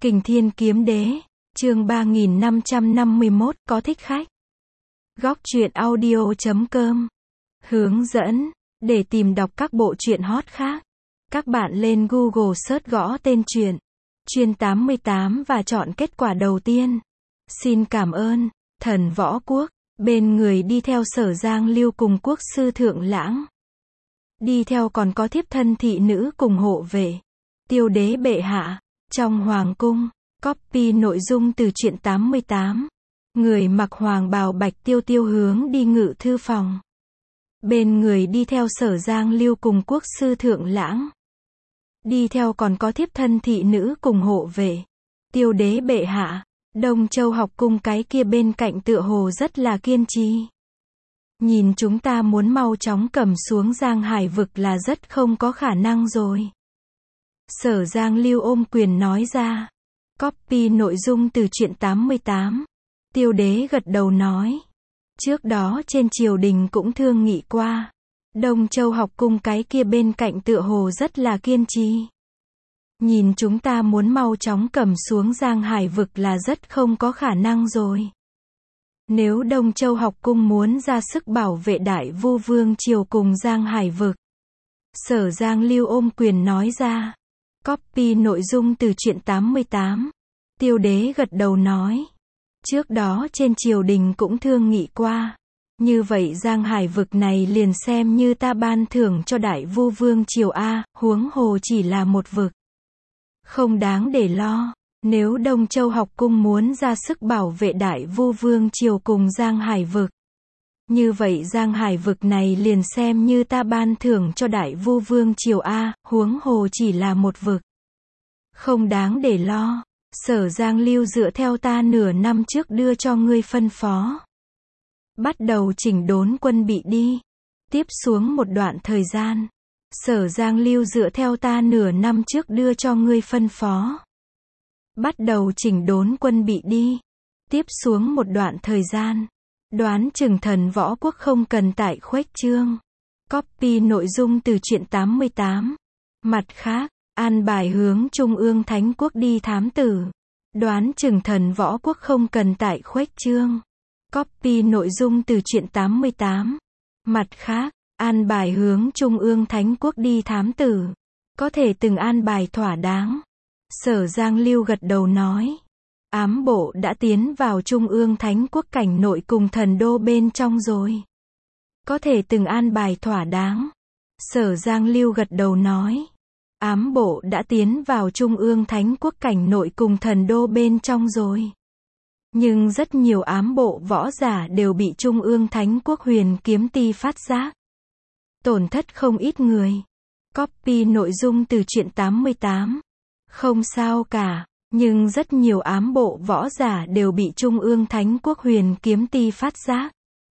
Kình Thiên Kiếm Đế, chương 3551, có thích khách. Góc truyện audio.com hướng dẫn, để tìm đọc các bộ truyện hot khác. Các bạn lên Google search gõ tên truyện Chuyên 88 và chọn kết quả đầu tiên. Xin cảm ơn. Thần Võ Quốc, bên người đi theo Sở Giang Lưu cùng quốc sư Thượng Lãng. Đi theo còn có thiếp thân thị nữ cùng hộ vệ. Tiêu đế bệ hạ. Trong hoàng cung, copy nội dung từ truyện 88. Người mặc hoàng bào bạch tiêu tiêu hướng đi ngự thư phòng. Bên người đi theo Sở Giang Lưu cùng quốc sư Thượng Lãng. Đi theo còn có thiếp thân thị nữ cùng hộ vệ. Tiêu đế bệ hạ. Đông Châu học cung cái kia bên cạnh tựa hồ rất là kiên trì. Nhìn chúng ta muốn mau chóng cầm xuống Giang Hải vực là rất không có khả năng rồi. Sở Giang Lưu ôm quyền nói ra. Copy nội dung từ truyện 88. Tiêu đế gật đầu nói. Trước đó trên triều đình cũng thương nghị qua. Đông Châu học cung cái kia bên cạnh tựa hồ rất là kiên trì. Nhìn chúng ta muốn mau chóng cầm xuống Giang Hải vực là rất không có khả năng rồi. Nếu Đông Châu học cung muốn ra sức bảo vệ Đại Vu Vương triều cùng Giang Hải vực. Sở Giang Lưu ôm quyền nói ra. Copy nội dung từ truyện 88. Tiêu đế gật đầu nói. Trước đó trên triều đình cũng thương nghị qua. Như vậy Giang Hải vực này liền xem như ta ban thưởng cho Đại Vu Vương triều A, huống hồ chỉ là một vực. Không đáng để lo. Nếu Đông Châu học cung muốn ra sức bảo vệ Đại Vu Vương triều cùng Giang Hải vực. Như vậy Giang Hải vực này liền xem như ta ban thưởng cho Đại Vu Vương triều A, huống hồ chỉ là một vực. Không đáng để lo. Sở Giang Lưu dựa theo ta nửa năm trước đưa cho ngươi phân phó. Bắt đầu chỉnh đốn quân bị đi. Tiếp xuống một đoạn thời gian. Sở Giang Lưu dựa theo ta nửa năm trước đưa cho ngươi phân phó. Bắt đầu chỉnh đốn quân bị đi. Tiếp xuống một đoạn thời gian. Đoán chừng Thần Võ Quốc không cần tại khuếch trương. Copy nội dung từ truyện 88. Mặt khác, an bài hướng Trung ương Thánh Quốc đi thám tử. Đoán chừng Thần Võ Quốc không cần tại khuếch trương. Copy nội dung từ truyện 88. Mặt khác, an bài hướng Trung ương Thánh Quốc đi thám tử. Có thể từng an bài thỏa đáng. Sở Giang Lưu gật đầu nói. Ám bộ đã tiến vào Trung ương Thánh Quốc cảnh nội cùng thần đô bên trong rồi. Có thể từng an bài thỏa đáng. Sở Giang Lưu gật đầu nói. Ám bộ đã tiến vào Trung ương Thánh Quốc cảnh nội cùng thần đô bên trong rồi. Nhưng rất nhiều ám bộ võ giả đều bị Trung ương Thánh Quốc Huyền Kiếm Ti phát giác. Tổn thất không ít người. Copy nội dung từ truyện 88. Không sao cả. Nhưng rất nhiều ám bộ võ giả đều bị Trung ương Thánh Quốc Huyền Kiếm Ti phát giác.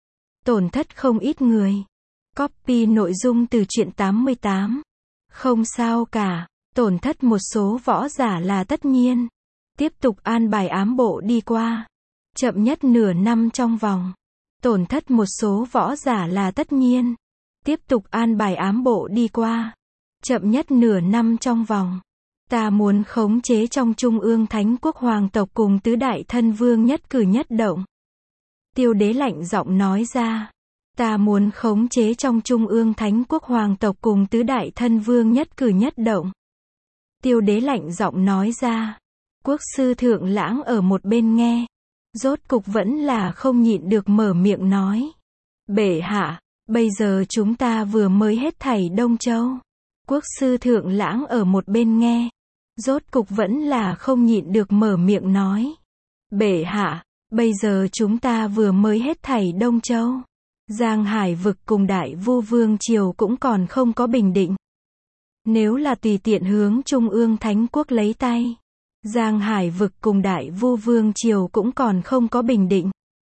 Tổn thất không ít người. Copy nội dung từ truyện 88. Không sao cả. Tổn thất một số võ giả là tất nhiên. Tiếp tục an bài ám bộ đi qua. Chậm nhất nửa năm trong vòng. Tổn thất một số võ giả là tất nhiên. Tiếp tục an bài ám bộ đi qua. Chậm nhất nửa năm trong vòng. Ta muốn khống chế trong Trung ương Thánh Quốc hoàng tộc cùng tứ đại thân vương nhất cử nhất động. Tiêu đế lạnh giọng nói ra. Ta muốn khống chế trong Trung ương Thánh Quốc hoàng tộc cùng tứ đại thân vương nhất cử nhất động. Tiêu đế lạnh giọng nói ra. Quốc sư Thượng Lãng ở một bên nghe. Rốt cục vẫn là không nhịn được mở miệng nói. Bệ hạ, bây giờ chúng ta vừa mới hết thảy Đông Châu. Quốc sư Thượng Lãng ở một bên nghe. Rốt cục vẫn là không nhịn được mở miệng nói. Bệ hạ, bây giờ chúng ta vừa mới hết thảy Đông Châu. Giang Hải vực cùng Đại Vu Vương triều cũng còn không có bình định. Nếu là tùy tiện hướng Trung ương Thánh Quốc lấy tay. Giang Hải vực cùng Đại Vu Vương triều cũng còn không có bình định.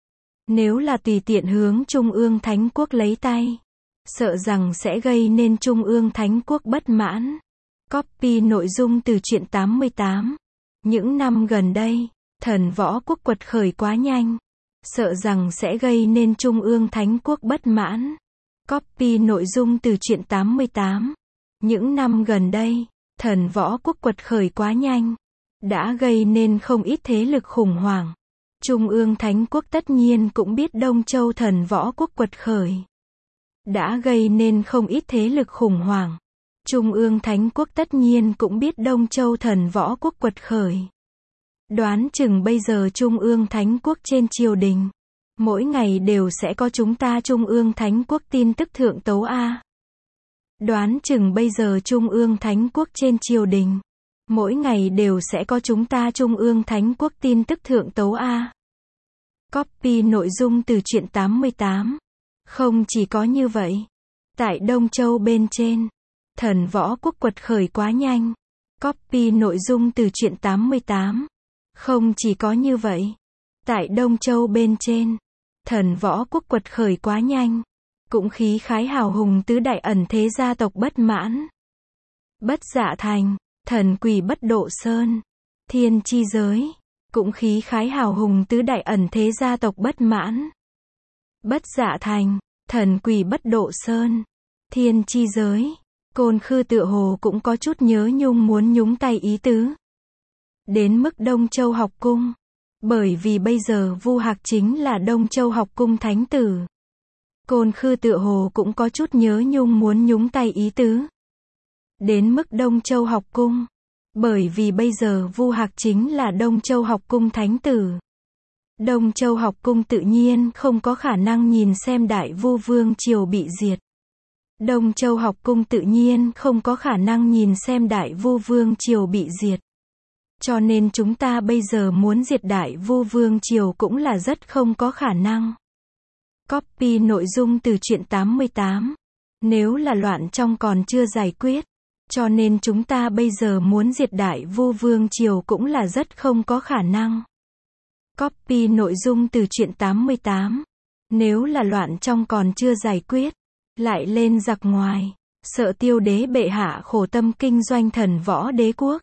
Nếu là tùy tiện hướng Trung ương Thánh Quốc lấy tay. Sợ rằng sẽ gây nên Trung ương Thánh Quốc bất mãn. Copy nội dung từ truyện 88. Những năm gần đây, Thần Võ Quốc quật khởi quá nhanh. Sợ rằng sẽ gây nên Trung ương Thánh Quốc bất mãn. Copy nội dung từ truyện 88. Những năm gần đây, Thần Võ Quốc quật khởi quá nhanh. đã gây nên không ít thế lực khủng hoảng. Trung ương Thánh quốc tất nhiên cũng biết Đông Châu thần võ quốc quật khởi. Đã gây nên không ít thế lực khủng hoảng. Trung ương Thánh quốc tất nhiên cũng biết Đông Châu thần võ quốc quật khởi. Đoán chừng bây giờ Trung ương Thánh quốc trên triều đình, mỗi ngày đều sẽ có chúng ta Trung ương Thánh quốc tin tức thượng tấu A. Đoán chừng bây giờ Trung ương Thánh quốc trên triều đình, mỗi ngày đều sẽ có chúng ta Trung ương Thánh quốc tin tức thượng tấu A. Copy nội dung từ truyện 88. Không chỉ có như vậy. Tại Đông Châu bên trên, thần võ quốc quật khởi quá nhanh. Copy nội dung từ truyện 88. Không chỉ có như vậy. Tại Đông Châu bên trên, thần võ quốc quật khởi quá nhanh. Cũng khí khái hào hùng tứ đại ẩn thế gia tộc bất mãn. Bất Dạ Thành, thần quỷ Bất Độ Sơn, Thiên Chi Giới, cũng khí khái hào hùng tứ đại ẩn thế gia tộc bất mãn. Bất Dạ Thành, thần quỷ Bất Độ Sơn, Thiên Chi Giới, Côn Khư tựa hồ cũng có chút nhớ nhung muốn nhúng tay ý tứ. Đến mức Đông Châu học cung, bởi vì bây giờ Vu Hạc chính là Đông Châu học cung thánh tử. Côn Khư tựa hồ cũng có chút nhớ nhung muốn nhúng tay ý tứ. Đến mức Đông Châu học cung, bởi vì bây giờ Vu Hạc chính là Đông Châu học cung thánh tử. Đông Châu học cung tự nhiên không có khả năng nhìn xem Đại Vu Vương triều bị diệt. Đông Châu học cung tự nhiên không có khả năng nhìn xem Đại Vu Vương triều bị diệt. Cho nên chúng ta bây giờ muốn diệt Đại Vu Vương triều cũng là rất không có khả năng. Copy nội dung từ truyện 88. Nếu là loạn trong còn chưa giải quyết, cho nên chúng ta bây giờ muốn diệt Đại Vu Vương triều cũng là rất không có khả năng. Copy nội dung từ truyện 88. Nếu là loạn trong còn chưa giải quyết, lại lên giặc ngoài, sợ Tiêu đế bệ hạ khổ tâm kinh doanh thần võ đế quốc,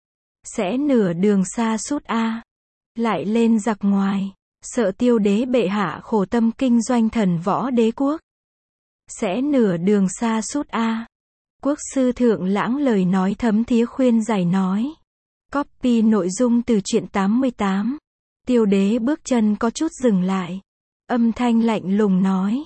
sẽ nửa đường xa sút A. Lại lên giặc ngoài, sợ Tiêu đế bệ hạ khổ tâm kinh doanh thần võ đế quốc, sẽ nửa đường xa sút A. Quốc sư Thượng Lãng lời nói thấm thía khuyên giải nói. Copy nội dung từ truyện 88. Tiêu đế bước chân có chút dừng lại. Âm thanh lạnh lùng nói.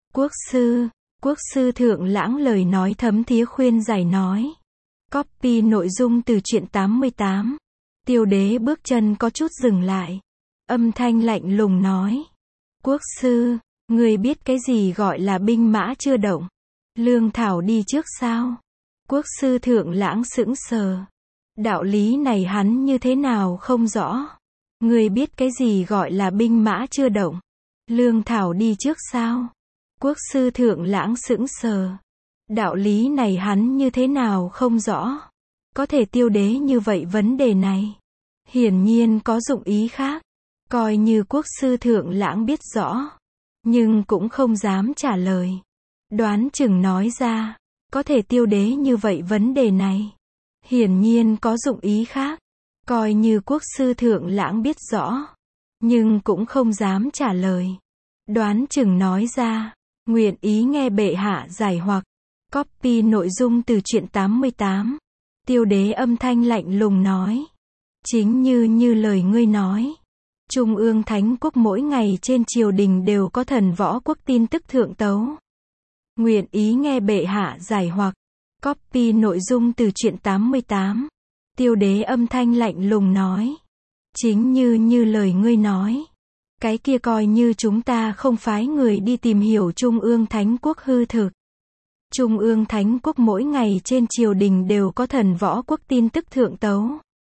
Quốc sư Thượng Lãng lời nói thấm thía khuyên giải nói. Copy nội dung từ truyện 88. Tiêu đế bước chân có chút dừng lại. Âm thanh lạnh lùng nói. Quốc sư, người biết cái gì gọi là binh mã chưa động, lương thảo đi trước sao? Quốc sư Thượng Lãng sững sờ. Đạo lý này hắn như thế nào không rõ. Người biết cái gì gọi là binh mã chưa động, lương thảo đi trước sao? Quốc sư Thượng Lãng sững sờ. Đạo lý này hắn như thế nào không rõ. Có thể Tiêu đế như vậy vấn đề này, hiển nhiên có dụng ý khác. Coi như quốc sư Thượng Lãng biết rõ, nhưng cũng không dám trả lời. Đoán chừng nói ra, có thể Tiêu đế như vậy vấn đề này, hiển nhiên có dụng ý khác. Coi như quốc sư Thượng Lãng biết rõ, nhưng cũng không dám trả lời. Đoán chừng nói ra, nguyện ý nghe bệ hạ giải hoặc. Copy nội dung từ truyện 88. Tiêu đế âm thanh lạnh lùng nói. Chính như lời ngươi nói. Trung ương Thánh quốc mỗi ngày trên triều đình đều có thần võ quốc tin tức thượng tấu. Nguyện ý nghe bệ hạ giải hoặc. Copy nội dung từ truyện 88. Tiêu đế âm thanh lạnh lùng nói. Chính như lời ngươi nói. Cái kia coi như chúng ta không phái người đi tìm hiểu Trung ương Thánh quốc hư thực. Trung ương Thánh quốc mỗi ngày trên triều đình đều có thần võ quốc tin tức thượng tấu.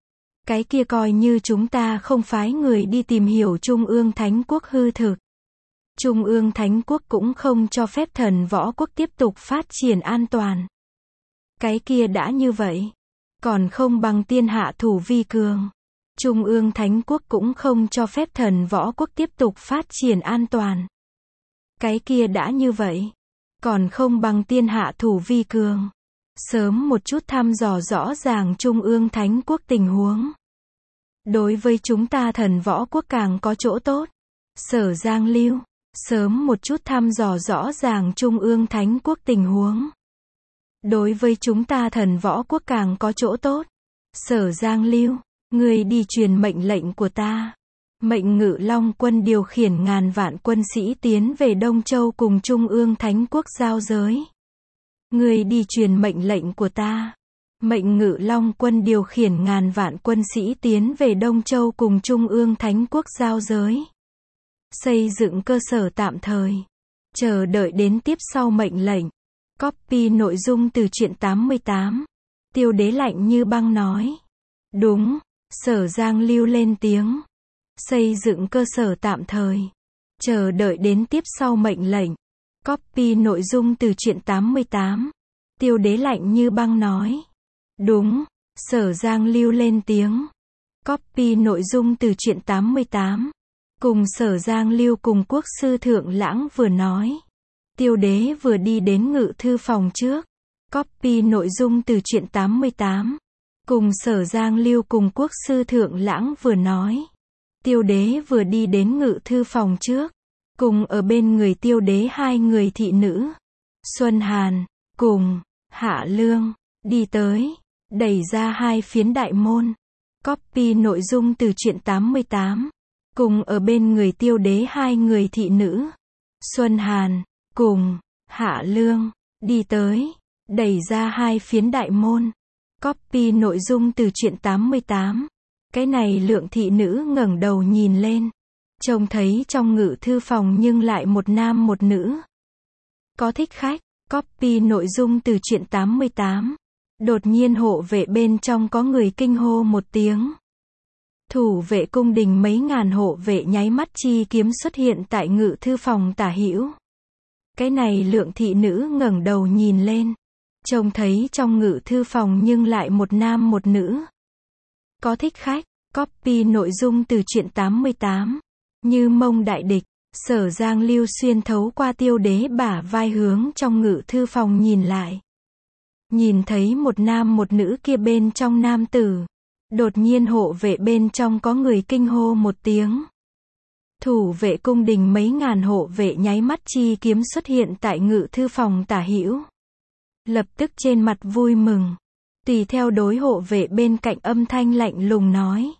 Cái kia coi như chúng ta không phái người đi tìm hiểu Trung ương Thánh quốc hư thực. Trung ương Thánh quốc cũng không cho phép thần võ quốc tiếp tục phát triển an toàn. Cái kia đã như vậy, còn không bằng tiên hạ thủ vi cường. Trung ương Thánh quốc cũng không cho phép thần võ quốc tiếp tục phát triển an toàn. Cái kia đã như vậy, còn không bằng tiên hạ thủ vi cường. Sớm một chút thăm dò rõ ràng Trung ương Thánh quốc tình huống. Đối với chúng ta thần võ quốc càng có chỗ tốt. Sở Giang Lưu, sớm một chút thăm dò rõ ràng Trung ương Thánh quốc tình huống. Đối với chúng ta thần võ quốc càng có chỗ tốt. Sở Giang Lưu, Ngươi đi truyền mệnh lệnh của ta. Mệnh Ngự Long quân điều khiển ngàn vạn quân sĩ tiến về Đông Châu cùng Trung ương Thánh quốc giao giới. Ngươi đi truyền mệnh lệnh của ta. Mệnh Ngự Long quân điều khiển ngàn vạn quân sĩ tiến về Đông Châu cùng Trung ương Thánh quốc giao giới. Xây dựng cơ sở tạm thời. Chờ đợi đến tiếp sau mệnh lệnh. Copy nội dung từ truyện 88. Tiêu Đế lạnh như băng nói. Đúng, Sở Giang Lưu lên tiếng. Xây dựng cơ sở tạm thời. Chờ đợi đến tiếp sau mệnh lệnh. Copy nội dung từ truyện 88. Tiêu Đế lạnh như băng nói. Đúng, Sở Giang Lưu lên tiếng. Copy nội dung từ truyện 88. Cùng Sở Giang Lưu cùng Quốc sư Thượng Lãng vừa nói. Tiêu Đế vừa đi đến ngự thư phòng trước. Copy nội dung từ truyện 88. Cùng Sở Giang Lưu cùng Quốc sư Thượng Lãng vừa nói. Tiêu Đế vừa đi đến ngự thư phòng trước. Cùng ở bên người Tiêu Đế hai người thị nữ. Xuân Hàn, cùng Hạ Lương, đi tới, đẩy ra hai phiến đại môn. Copy nội dung từ truyện 88. Cùng ở bên người Tiêu Đế hai người thị nữ. Xuân Hàn, cùng Hạ Lương, đi tới, đẩy ra hai phiến đại môn. Copy nội dung từ truyện 88. Cái này Lượng thị nữ ngẩng đầu nhìn lên. Trông thấy trong ngự thư phòng nhưng lại một nam một nữ. Có thích khách. Copy nội dung từ truyện 88. Đột nhiên hộ vệ bên trong có người kinh hô một tiếng. Thủ vệ cung đình mấy ngàn hộ vệ nháy mắt chi kiếm xuất hiện tại ngự thư phòng tả hữu. Cái này Lượng thị nữ ngẩng đầu nhìn lên. Trông thấy trong ngự thư phòng nhưng lại một nam một nữ. Có thích khách. Copy nội dung từ truyện 88. Như mông đại địch. Sở Giang Lưu xuyên thấu qua Tiêu Đế bả vai hướng trong ngự thư phòng nhìn lại. Nhìn thấy một nam một nữ kia bên trong nam tử. Đột nhiên hộ vệ bên trong có người kinh hô một tiếng. Thủ vệ cung đình mấy ngàn hộ vệ nháy mắt chi kiếm xuất hiện tại ngự thư phòng tả hữu. Lập tức trên mặt vui mừng. Tùy theo đối hộ vệ bên cạnh âm thanh lạnh lùng nói.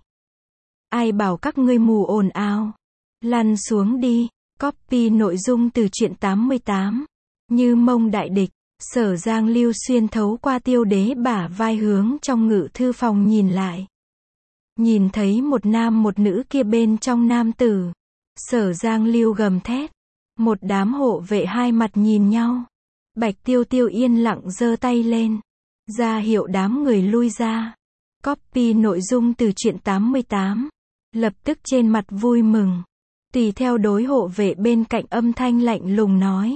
Ai bảo các ngươi mù ồn ào. Lăn xuống đi. Copy nội dung từ truyện 88. Như mông đại địch. Sở Giang Lưu xuyên thấu qua Tiêu Đế bả vai hướng trong ngự thư phòng nhìn lại. Nhìn thấy một nam một nữ kia bên trong nam tử. Sở Giang Lưu gầm thét. Một đám hộ vệ hai mặt nhìn nhau. Bạch Tiêu Tiêu yên lặng giơ tay lên. Ra hiệu đám người lui ra. Copy nội dung từ truyện 88. Lập tức trên mặt vui mừng. Tùy theo đối hộ vệ bên cạnh âm thanh lạnh lùng nói.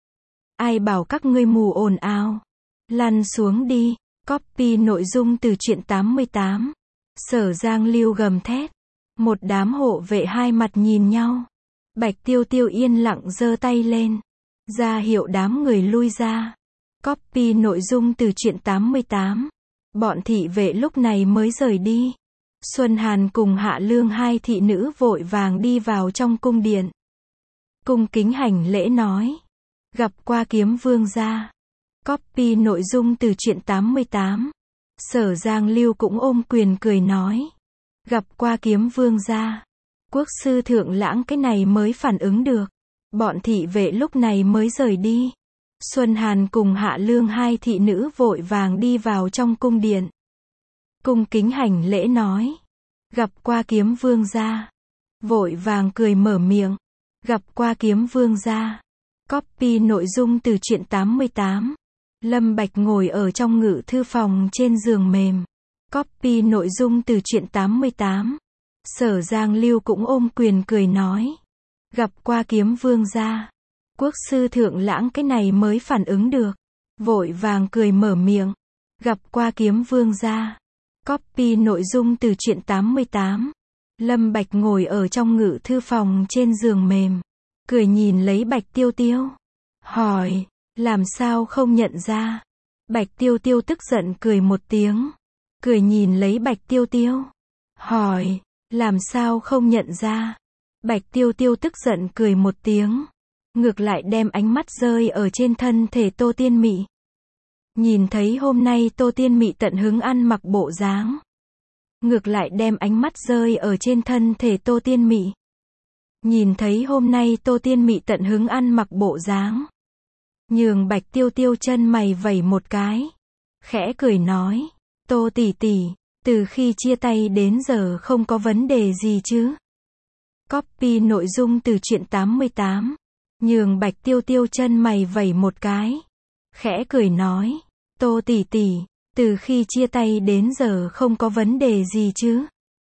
Ai bảo các ngươi mù ồn ào. Lăn xuống đi. Copy nội dung từ truyện 88. Sở Giang Lưu gầm thét. Một đám hộ vệ hai mặt nhìn nhau. Bạch Tiêu Tiêu yên lặng giơ tay lên. Ra hiệu đám người lui ra. Copy nội dung từ truyện 88. Bọn thị vệ lúc này mới rời đi. Xuân Hàn cùng Hạ Lương hai thị nữ vội vàng đi vào trong cung điện. Cung kính hành lễ nói. Gặp qua Kiếm Vương gia. Copy nội dung từ truyện 88. Sở Giang Lưu cũng ôm quyền cười nói. Gặp qua Kiếm Vương gia. Quốc sư Thượng Lãng cái này mới phản ứng được. Bọn thị vệ lúc này mới rời đi. Xuân Hàn cùng Hạ Lương hai thị nữ vội vàng đi vào trong cung điện. Cung kính hành lễ nói. Gặp qua Kiếm Vương gia. Vội vàng cười mở miệng. Gặp qua Kiếm Vương gia. Copy nội dung từ truyện 88. Lâm Bạch ngồi ở trong ngự thư phòng trên giường mềm. Copy nội dung từ truyện 88. Sở Giang Lưu cũng ôm quyền cười nói. Gặp qua Kiếm Vương gia. Quốc sư Thượng Lãng cái này mới phản ứng được. Vội vàng cười mở miệng. Gặp qua Kiếm Vương gia. Copy nội dung từ truyện 88. Lâm Bạch ngồi ở trong ngự thư phòng trên giường mềm. Cười nhìn lấy Bạch Tiêu Tiêu. Hỏi. Làm sao không nhận ra? Bạch Tiêu Tiêu tức giận cười một tiếng. Cười nhìn lấy Bạch Tiêu Tiêu. Hỏi. Làm sao không nhận ra? Bạch Tiêu Tiêu tức giận cười một tiếng. Ngược lại đem ánh mắt rơi ở trên thân thể Tô Tiên Mị. Nhìn thấy hôm nay Tô Tiên Mị tận hứng ăn mặc bộ dáng. ngược lại đem ánh mắt rơi ở trên thân thể Tô Tiên Mị. Nhìn thấy hôm nay Tô Tiên Mị tận hứng ăn mặc bộ dáng, Nhường Bạch Tiêu Tiêu chân mày vẩy một cái, khẽ cười nói, Tô tỷ tỷ, từ khi chia tay đến giờ không có vấn đề gì chứ? Copy nội dung từ truyện 88. Nhường Bạch Tiêu Tiêu chân mày vẩy một cái, khẽ cười nói, Tô tỷ tỷ, từ khi chia tay đến giờ không có vấn đề gì chứ?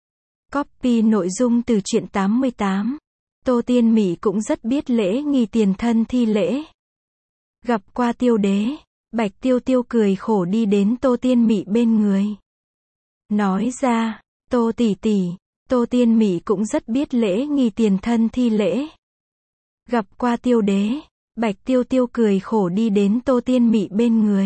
Copy nội dung từ truyện 88. Tô Tiên Mị cũng rất biết lễ nghi tiền thân thi lễ. Gặp qua Tiêu đế, Bạch Tiêu Tiêu cười khổ đi đến Tô Tiên Mị bên người. Nói ra, Tô tỷ tỷ, Tô Tiên Mị cũng rất biết lễ nghi tiền thân thi lễ. Gặp qua Tiêu đế, Bạch Tiêu Tiêu cười khổ đi đến Tô Tiên Mị bên người.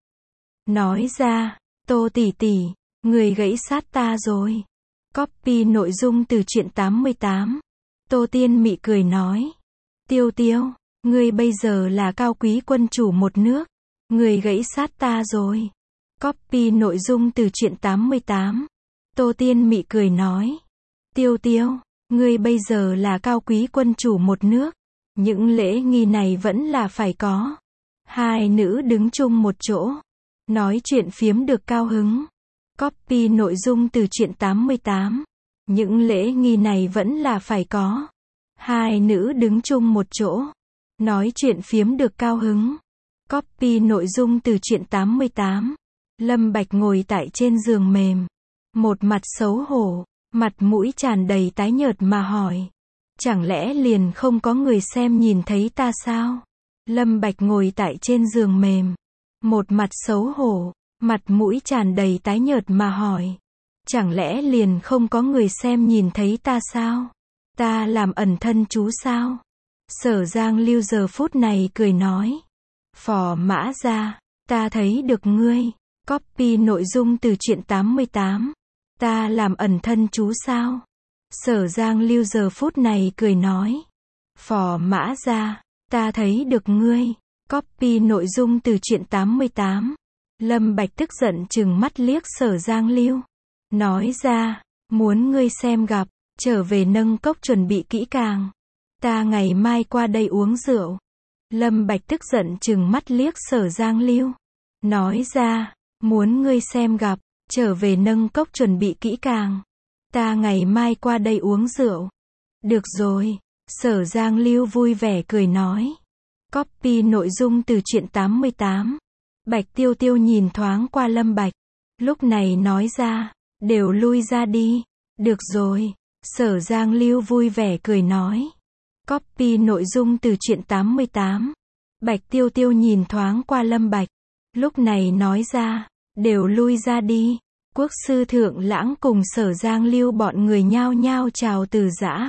Nói ra, Tô tỷ tỷ, người gãy sát ta rồi. Copy nội dung từ truyện 88. Tô Tiên Mị cười nói, Tiêu Tiêu, ngươi bây giờ là cao quý quân chủ một nước, người gãy sát ta rồi. Copy nội dung từ truyện 88. Tô Tiên Mị cười nói, Tiêu Tiêu, ngươi bây giờ là cao quý quân chủ một nước, những lễ nghi này vẫn là phải có. Hai nữ đứng chung một chỗ, nói chuyện phiếm được cao hứng. Copy nội dung từ truyện 88. Những lễ nghi này vẫn là phải có. Hai nữ đứng chung một chỗ, nói chuyện phiếm được cao hứng. Copy nội dung từ truyện 88. Lâm Bạch ngồi tại trên giường mềm, một mặt xấu hổ, mặt mũi tràn đầy tái nhợt mà hỏi, chẳng lẽ liền không có người xem nhìn thấy ta sao? Lâm Bạch ngồi tại trên giường mềm, một mặt xấu hổ, mặt mũi tràn đầy tái nhợt mà hỏi, chẳng lẽ liền không có người xem nhìn thấy ta sao? Ta làm ẩn thân chú sao? Sở Giang Lưu giờ phút này cười nói, Phò Mã Gia, ta thấy được ngươi. Copy nội dung từ truyện 88. Ta làm ẩn thân chú sao? Sở Giang Lưu giờ phút này cười nói, Phò Mã Gia, ta thấy được ngươi. Copy nội dung từ truyện 88. Lâm Bạch tức giận trừng mắt liếc Sở Giang Lưu, nói ra, muốn ngươi xem gặp, trở về nâng cốc chuẩn bị kỹ càng. Ta ngày mai qua đây uống rượu. Lâm Bạch tức giận trừng mắt liếc Sở Giang Lưu, nói ra, muốn ngươi xem gặp, trở về nâng cốc chuẩn bị kỹ càng. Ta ngày mai qua đây uống rượu. Được rồi. Sở Giang Lưu vui vẻ cười nói. Copy nội dung từ truyện 88. Bạch Tiêu Tiêu nhìn thoáng qua Lâm Bạch, lúc này nói ra, đều lui ra đi. Được rồi. Sở Giang Lưu vui vẻ cười nói. Copy nội dung từ truyện 88. Bạch Tiêu Tiêu nhìn thoáng qua Lâm Bạch, lúc này nói ra, đều lui ra đi. Quốc sư Thượng Lãng cùng Sở Giang Lưu bọn người nhao nhao chào từ giã,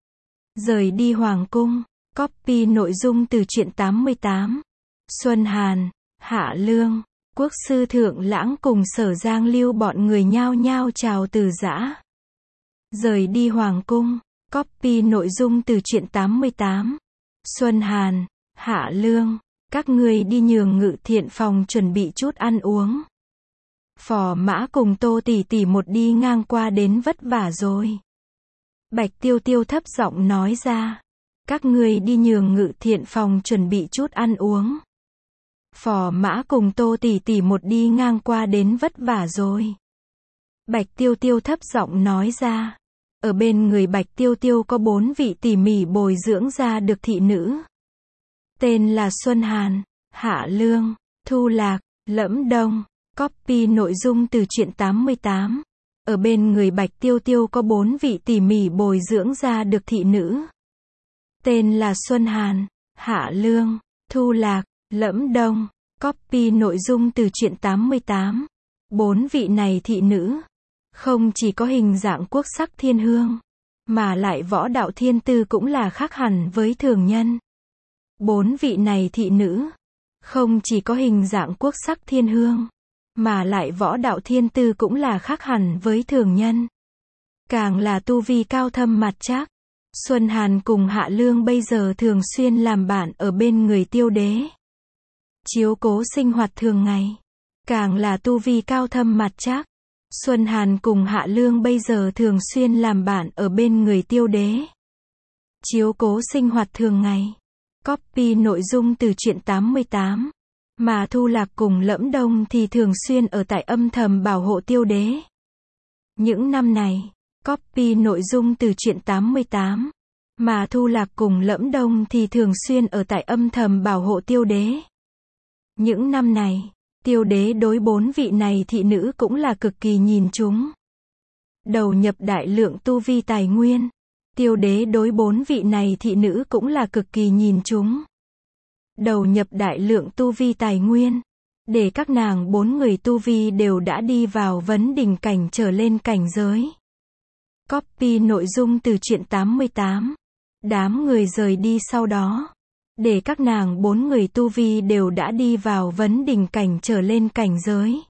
rời đi hoàng cung. Copy nội dung từ truyện 88. Xuân Hàn, Hạ Lương, Quốc sư Thượng Lãng cùng Sở Giang Lưu bọn người nhao nhao chào từ giã, rời đi hoàng cung. Copy nội dung từ truyện 88. Xuân Hàn, Hạ Lương, các ngươi đi nhường Ngự Thiện phòng chuẩn bị chút ăn uống. Phò Mã cùng Tô tỷ tỷ một đi ngang qua đến vất vả rồi. Bạch Tiêu Tiêu thấp giọng nói ra, các ngươi đi nhường Ngự Thiện phòng chuẩn bị chút ăn uống. Phò Mã cùng Tô tỷ tỷ một đi ngang qua đến vất vả rồi. Bạch Tiêu Tiêu thấp giọng nói ra, ở bên người Bạch Tiêu Tiêu có 4 vị tỉ mỉ bồi dưỡng ra được thị nữ. Tên là Xuân Hàn, Hạ Lương, Thu Lạc, Lẫm Đông. Copy nội dung từ truyện 88. Ở bên người Bạch Tiêu Tiêu có 4 vị tỉ mỉ bồi dưỡng ra được thị nữ. Tên là Xuân Hàn, Hạ Lương, Thu Lạc, Lẫm Đông. Copy nội dung từ truyện 88. 4 vị này thị nữ, không chỉ có hình dạng quốc sắc thiên hương, mà lại võ đạo thiên tư cũng là khác hẳn với thường nhân. 4 vị này thị nữ, không chỉ có hình dạng quốc sắc thiên hương, mà lại võ đạo thiên tư cũng là khác hẳn với thường nhân. Càng là tu vi cao thâm mặt trác. Xuân Hàn cùng Hạ Lương bây giờ thường xuyên làm bạn ở bên người Tiêu đế, chiếu cố sinh hoạt thường ngày. Càng là tu vi cao thâm mặt trác. Xuân Hàn cùng Hạ Lương bây giờ thường xuyên làm bạn ở bên người Tiêu Đế. Chiếu cố sinh hoạt thường ngày. Copy nội dung từ truyện 88. Mà Thu Lạc cùng Lẫm Đông thì thường xuyên ở tại âm thầm bảo hộ Tiêu Đế. Những năm này, copy nội dung từ truyện 88. Mà Thu Lạc cùng Lẫm Đông thì thường xuyên ở tại âm thầm bảo hộ Tiêu Đế. Những năm này, Tiêu Đế đối 4 vị này thị nữ cũng là cực kỳ nhìn chúng. Đầu nhập đại lượng tu vi tài nguyên. Tiêu Đế đối 4 vị này thị nữ cũng là cực kỳ nhìn chúng. Đầu nhập đại lượng tu vi tài nguyên. Để các nàng 4 người tu vi đều đã đi vào vấn đỉnh cảnh trở lên cảnh giới. Copy nội dung từ truyện 88. Đám người rời đi sau đó. Để các nàng 4 người tu vi đều đã đi vào vấn đỉnh cảnh trở lên cảnh giới.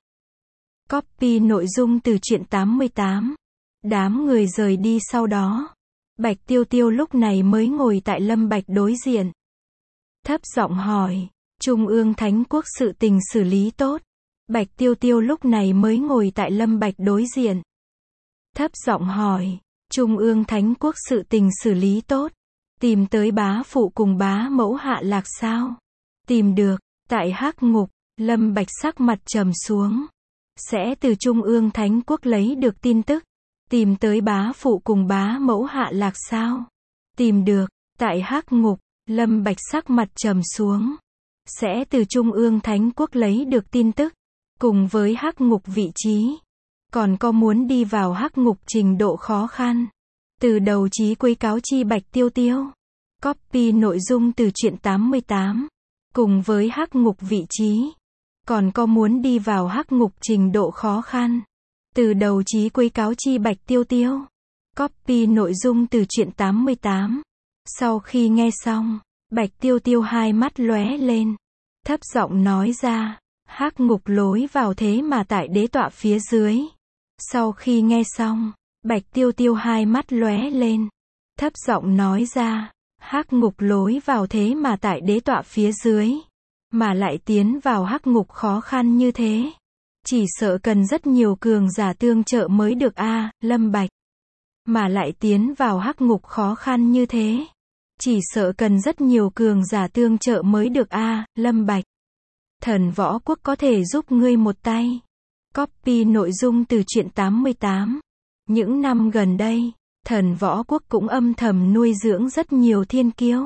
Copy nội dung từ truyện 88. Đám người rời đi sau đó. Bạch Tiêu Tiêu lúc này mới ngồi tại Lâm Bạch đối diện. Thấp giọng hỏi, Trung ương Thánh Quốc sự tình xử lý tốt. Bạch Tiêu Tiêu lúc này mới ngồi tại Lâm Bạch đối diện. Thấp giọng hỏi, Trung ương Thánh Quốc sự tình xử lý tốt. Tìm tới bá phụ cùng bá mẫu Hạ Lạc sao? Tìm được, tại Hắc Ngục. Lâm Bạch sắc mặt trầm xuống. Sẽ từ Trung ương Thánh Quốc lấy được tin tức. Tìm tới bá phụ cùng bá mẫu Hạ Lạc sao? Tìm được, tại Hắc Ngục. Lâm Bạch sắc mặt trầm xuống. Sẽ từ Trung ương Thánh Quốc lấy được tin tức. Cùng với Hắc Ngục vị trí. Còn có muốn đi vào Hắc Ngục trình độ khó khăn. Từ đầu chí cuối cáo chi Bạch Tiêu Tiêu. Copy nội dung từ truyện 88. Cùng với Hắc Ngục vị trí. Còn có muốn đi vào Hắc Ngục trình độ khó khăn. Từ đầu chí cuối cáo chi Bạch Tiêu Tiêu. Copy nội dung từ truyện 88. Sau khi nghe xong, Bạch Tiêu Tiêu hai mắt lóe lên. Thấp giọng nói ra, Hắc Ngục lối vào thế mà tại đế tọa phía dưới. Sau khi nghe xong, Bạch Tiêu Tiêu hai mắt lóe lên. Thấp giọng nói ra, Hắc Ngục lối vào thế mà tại đế tọa phía dưới. Mà lại tiến vào Hắc Ngục khó khăn như thế. Chỉ sợ cần rất nhiều cường giả tương trợ mới được a, Lâm Bạch. Mà lại tiến vào Hắc Ngục khó khăn như thế. Chỉ sợ cần rất nhiều cường giả tương trợ mới được a, Lâm Bạch. Thần Võ Quốc có thể giúp ngươi một tay. Copy nội dung từ truyện 88. Những năm gần đây, Thần Võ Quốc cũng âm thầm nuôi dưỡng rất nhiều thiên kiêu.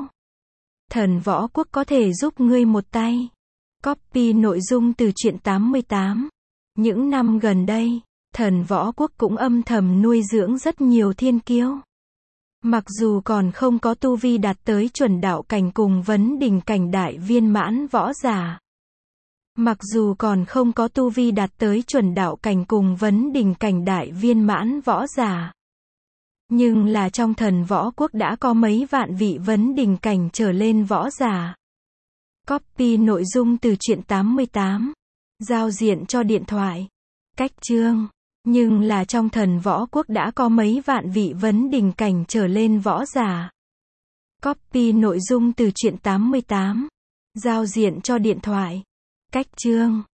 Thần Võ Quốc có thể giúp ngươi một tay. Copy nội dung từ truyện 88. Những năm gần đây, Thần Võ Quốc cũng âm thầm nuôi dưỡng rất nhiều thiên kiêu. Mặc dù còn không có tu vi đạt tới chuẩn đạo cảnh cùng vấn đỉnh cảnh đại viên mãn võ giả. Mặc dù còn không có tu vi đạt tới chuẩn đạo cảnh cùng vấn đỉnh cảnh đại viên mãn võ giả. Nhưng là trong Thần Võ Quốc đã có mấy vạn vị vấn đỉnh cảnh trở lên võ giả. Copy nội dung từ truyện 88. Giao diện cho điện thoại. Cách chương. Nhưng là trong Thần Võ Quốc đã có mấy vạn vị vấn đỉnh cảnh trở lên võ giả. Copy nội dung từ truyện 88. Giao diện cho điện thoại. Cách chương.